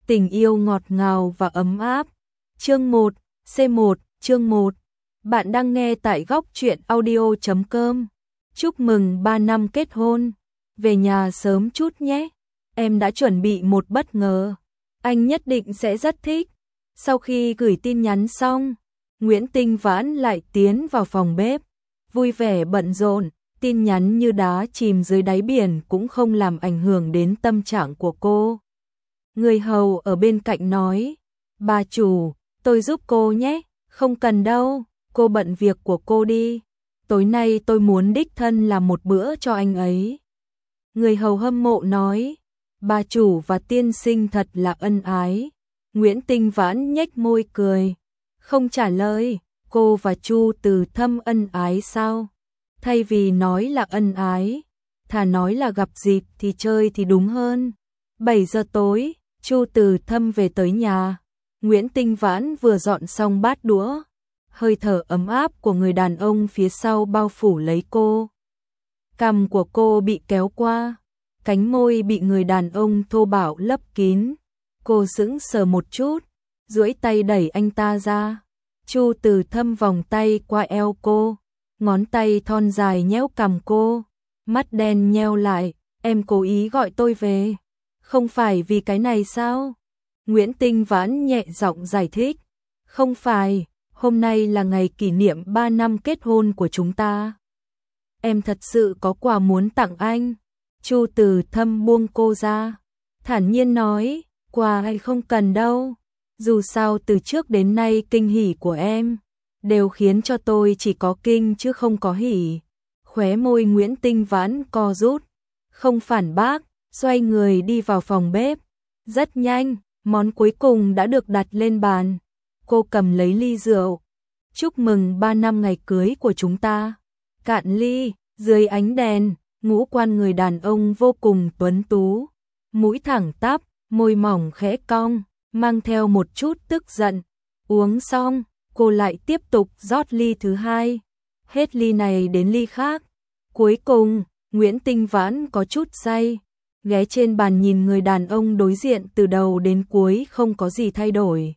Tình yêu ngọt ngào và ấm áp. Chương 1, C1, chương 1. Bạn đang nghe tại góc truyện audio.com. Chúc mừng 3 năm kết hôn. Về nhà sớm chút nhé. Em đã chuẩn bị một bất ngờ. Anh nhất định sẽ rất thích. Sau khi gửi tin nhắn xong, Nguyễn Tinh Vãn lại tiến vào phòng bếp. Vui vẻ bận rộn, tin nhắn như đá chìm dưới đáy biển cũng không làm ảnh hưởng đến tâm trạng của cô. Người hầu ở bên cạnh nói, bà chủ, tôi giúp cô nhé. Không cần đâu, cô bận việc của cô đi. Tối nay tôi muốn đích thân làm một bữa cho anh ấy. Người hầu hâm mộ nói, bà chủ và tiên sinh thật là ân ái. Nguyễn Tinh Vãn nhếch môi cười, không trả lời. Cô và Chu Từ Thâm ân ái sao? Thay vì nói là ân ái, thà nói là gặp dịp thì chơi thì đúng hơn. 7 giờ tối, Chu Từ Thâm về tới nhà. Nguyễn Tinh Vãn vừa dọn xong bát đũa. Hơi thở ấm áp của người đàn ông phía sau bao phủ lấy cô. Cằm của cô bị kéo qua, cánh môi bị người đàn ông thô bạo lấp kín. Cô sững sờ một chút, duỗi tay đẩy anh ta ra. Chu Từ Thâm vòng tay qua eo cô, ngón tay thon dài nhéo cằm cô, mắt đen nheo lại, em cố ý gọi tôi về, không phải vì cái này sao? Nguyễn Tinh Vãn nhẹ giọng giải thích, không phải, hôm nay là ngày kỷ niệm 3 năm kết hôn của chúng ta. Em thật sự có quà muốn tặng anh. Chu Từ Thâm buông cô ra, thản nhiên nói, quà hay không cần đâu. Dù sao từ trước đến nay kinh hỉ của em đều khiến cho tôi chỉ có kinh chứ không có hỉ. Khóe môi Nguyễn Tinh Vãn co rút, không phản bác, xoay người đi vào phòng bếp. Rất nhanh, món cuối cùng đã được đặt lên bàn. Cô cầm lấy ly rượu. Chúc mừng 3 năm ngày cưới của chúng ta. Cạn ly, dưới ánh đèn, ngũ quan người đàn ông vô cùng tuấn tú, mũi thẳng tắp, môi mỏng khẽ cong, mang theo một chút tức giận. Uống xong, cô lại tiếp tục rót ly thứ hai. Hết ly này đến ly khác. Cuối cùng, Nguyễn Tinh Vãn có chút say, ghé trên bàn nhìn người đàn ông đối diện từ đầu đến cuối không có gì thay đổi.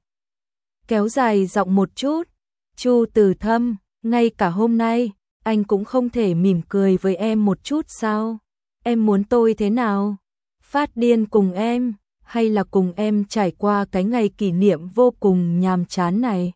Kéo dài giọng một chút, Chu Từ Thâm, ngay cả hôm nay, anh cũng không thể mỉm cười với em một chút sao? Em muốn tôi thế nào? Phát điên cùng em, hay là cùng em trải qua cái ngày kỷ niệm vô cùng nhàm chán này?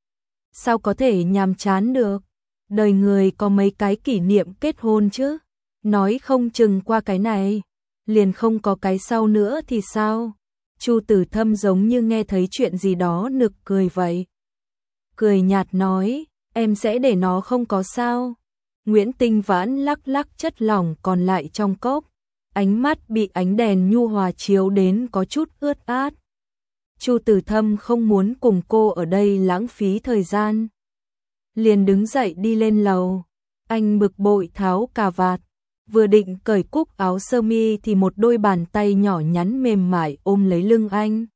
Sao có thể nhàm chán được? Đời người có mấy cái kỷ niệm kết hôn chứ? Nói không chừng qua cái này, liền không có cái sau nữa thì sao? Chu Từ Thâm giống như nghe thấy chuyện gì đó nực cười vậy. Cười nhạt nói, em sẽ để nó không có sao. Nguyễn Tinh Vãn lắc lắc chất lỏng còn lại trong cốc. Ánh mắt bị ánh đèn nhu hòa chiếu đến có chút ướt át. Chu Từ Thâm không muốn cùng cô ở đây lãng phí thời gian, liền đứng dậy đi lên lầu. Anh bực bội tháo cà vạt, vừa định cởi cúc áo sơ mi thì một đôi bàn tay nhỏ nhắn mềm mại ôm lấy lưng anh.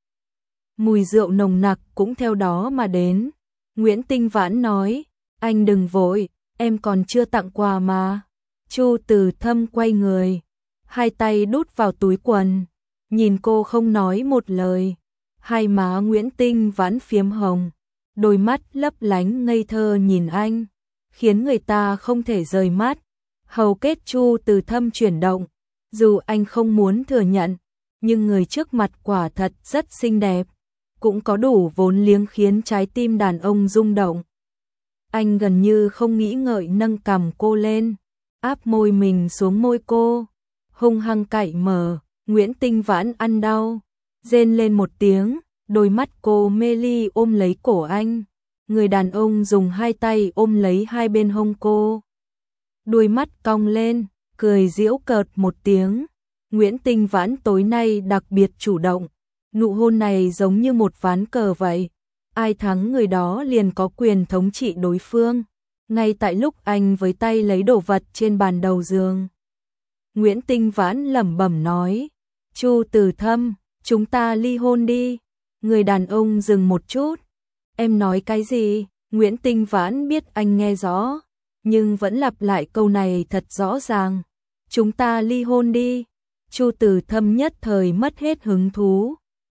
Mùi rượu nồng nặc cũng theo đó mà đến. Nguyễn Tinh Vãn nói, anh đừng vội, em còn chưa tặng quà mà. Chu Từ Thâm quay người, hai tay đút vào túi quần, nhìn cô không nói một lời. Hai má Nguyễn Tinh Vãn phiếm hồng, đôi mắt lấp lánh ngây thơ nhìn anh, khiến người ta không thể rời mắt. Hầu kết Chu Từ Thâm chuyển động, dù anh không muốn thừa nhận, nhưng người trước mặt quả thật rất xinh đẹp, cũng có đủ vốn liếng khiến trái tim đàn ông rung động. Anh gần như không nghĩ ngợi nâng cằm cô lên, áp môi mình xuống môi cô, hung hăng cạy mở. Nguyễn Tinh Vãn ăn đau, rên lên một tiếng, đôi mắt cô mê ly ôm lấy cổ anh. Người đàn ông dùng hai tay ôm lấy hai bên hông cô, đôi mắt cong lên, cười giễu cợt một tiếng. Nguyễn Tinh Vãn tối nay đặc biệt chủ động, nụ hôn này giống như một ván cờ vậy, ai thắng người đó liền có quyền thống trị đối phương. Ngay tại lúc anh với tay lấy đồ vật trên bàn đầu giường, Nguyễn Tinh Vãn lẩm bẩm nói, Chu Từ Thâm, chúng ta ly hôn đi. Người đàn ông dừng một chút, em nói cái gì? Nguyễn Tinh Vãn biết anh nghe rõ, nhưng vẫn lặp lại câu này thật rõ ràng, chúng ta ly hôn đi. Chu Từ Thâm nhất thời mất hết hứng thú,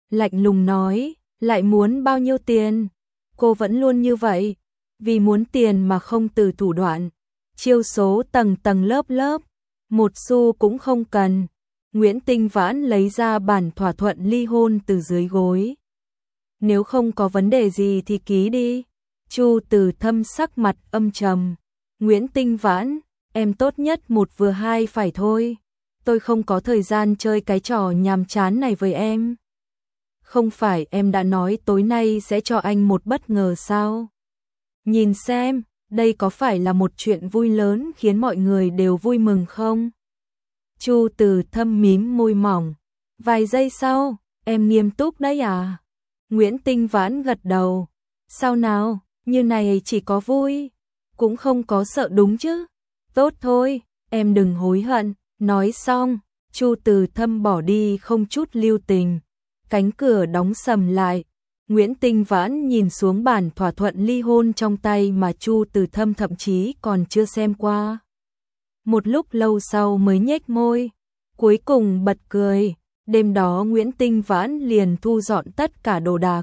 lạnh lùng nói, lại muốn bao nhiêu tiền? Cô vẫn luôn như vậy, vì muốn tiền mà không từ thủ đoạn, chiêu số tầng tầng lớp lớp, một xu cũng không cần. Nguyễn Tinh Vãn lấy ra bản thỏa thuận ly hôn từ dưới gối. Nếu không có vấn đề gì thì ký đi. Chu Từ Thâm sắc mặt âm trầm. Nguyễn Tinh Vãn, em tốt nhất một vừa hai phải thôi. Tôi không có thời gian chơi cái trò nhàm chán này với em. Không phải em đã nói tối nay sẽ cho anh một bất ngờ sao? Nhìn xem, đây có phải là một chuyện vui lớn khiến mọi người đều vui mừng không? Chu Từ Thâm mím môi mỏng. Vài giây sau, em nghiêm túc đấy à? Nguyễn Tinh Vãn gật đầu. Sao nào, như này chỉ có vui, cũng không có sợ đúng chứ? Tốt thôi, em đừng hối hận. Nói xong, Chu Từ Thâm bỏ đi không chút lưu tình. Cánh cửa đóng sầm lại. Nguyễn Tinh Vãn nhìn xuống bản thỏa thuận ly hôn trong tay mà Chu Từ Thâm thậm chí còn chưa xem qua. Một lúc lâu sau mới nhếch môi, cuối cùng bật cười. Đêm đó Nguyễn Tinh Vãn liền thu dọn tất cả đồ đạc.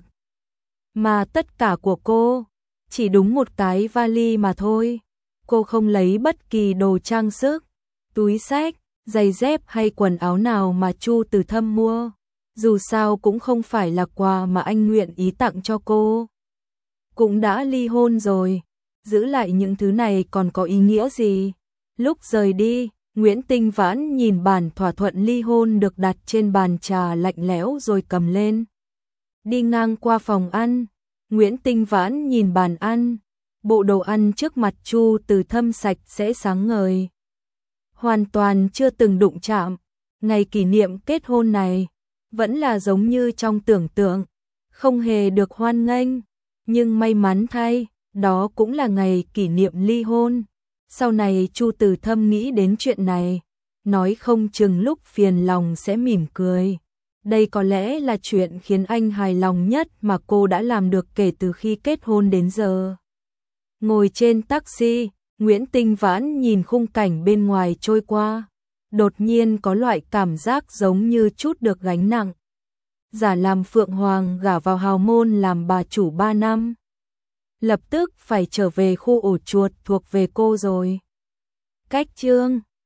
Mà tất cả của cô, chỉ đúng một cái vali mà thôi. Cô không lấy bất kỳ đồ trang sức, túi xách, giày dép hay quần áo nào mà Chu Từ Thâm mua. Dù sao cũng không phải là quà mà anh nguyện ý tặng cho cô. Cũng đã ly hôn rồi, giữ lại những thứ này còn có ý nghĩa gì? Lúc rời đi, Nguyễn Tinh Vãn nhìn bản thỏa thuận ly hôn được đặt trên bàn trà lạnh lẽo rồi cầm lên. Đi ngang qua phòng ăn, Nguyễn Tinh Vãn nhìn bàn ăn, bộ đồ ăn trước mặt Chu Từ Thâm sạch sẽ sáng ngời. Hoàn toàn chưa từng đụng chạm, ngày kỷ niệm kết hôn này, vẫn là giống như trong tưởng tượng, không hề được hoan nghênh, nhưng may mắn thay, đó cũng là ngày kỷ niệm ly hôn. Sau này Chu Từ Thâm nghĩ đến chuyện này, nói không chừng lúc phiền lòng sẽ mỉm cười. Đây có lẽ là chuyện khiến anh hài lòng nhất mà cô đã làm được kể từ khi kết hôn đến giờ. Ngồi trên taxi, Nguyễn Tinh Vãn nhìn khung cảnh bên ngoài trôi qua. Đột nhiên có loại cảm giác giống như chút được gánh nặng. Giả làm Phượng Hoàng gả vào hào môn làm bà chủ 3 năm. Lập tức phải trở về khu ổ chuột thuộc về cô rồi. Cách chương